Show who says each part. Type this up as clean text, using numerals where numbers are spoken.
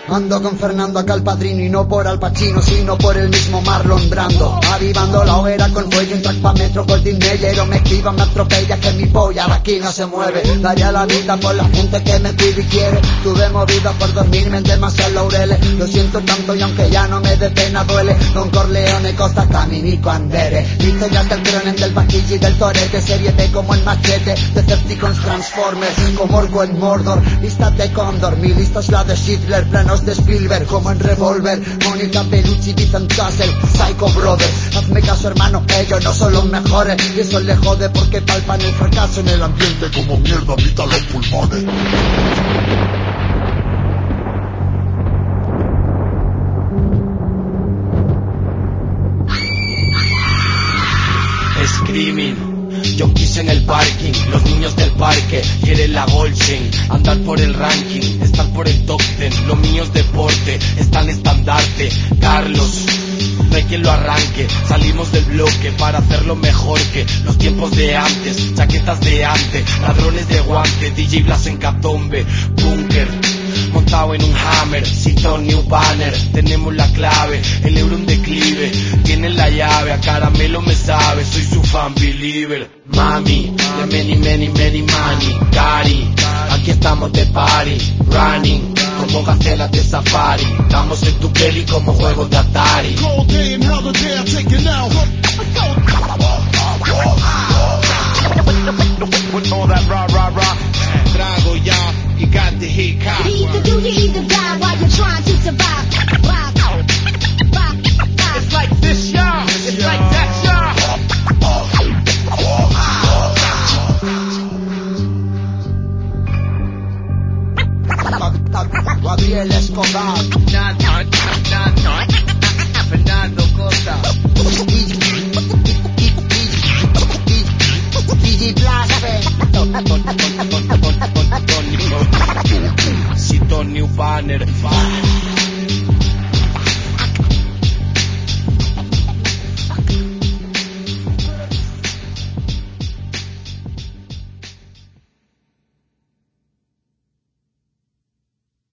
Speaker 1: Ando con Fernando acá el padrino y no por Al Pacino, sino por el mismo Marlon Brando. Avivando la hoguera con fuego, un track pa' metro, Golden Meyer, o me esquiva, me atropella, que mi polla de aquí no se mueve. Daría la vida por la gente que me pide y quiere. Tuve movida por dormirme en demasiados laureles. Lo siento tanto y aunque ya no me dé pena duele. Don Corleone, Costa Caminico, Andere. Viste ya hasta el cronen del Paquillo y del Torete. Serie B como el Machete, Decepticons, Transformers, como Orgo en Mordor. Lista de Condor, mi lista es la de Schindler. Planos de Spielberg como en Revolver. Mónica Bellucci, Ethan Castle, Psycho Brothers. Hazme caso hermano, ellos no son los mejores. Y eso les jode porque palpan el fracaso en el ambiente.
Speaker 2: Como mierda habita los pulmones.
Speaker 3: Screaming, junkies en el parking, los niños del parque quieren la Goldchain, andar por el ranking, estar por el top 10, lo mío es deporte, está en estandarte, Carlos, no hay quien lo arranque, salimos del bloque para hacerlo mejor que los tiempos de antes, chaquetas de antes, ladrones de guante, DJ Blas en Catombe, Bunker, montado en un Hammer, Citon New Banner, tenemos la clave, el euro en declive, tienen la llave, a caramelo me sabe, soy su fan believer, mami, de many many many money, Cari, aquí estamos de party, running, como gacelas de safari, estamos en tu peli como juegos de Atari.
Speaker 2: Cold day and hell the day I take it now.
Speaker 3: With all that rah rah rah, trago ya, you got the hit cop.
Speaker 4: You either do, you either die while you're trying to survive.
Speaker 3: It's like this, y'all. It's like that, y'all.
Speaker 1: Gabriel Escobar.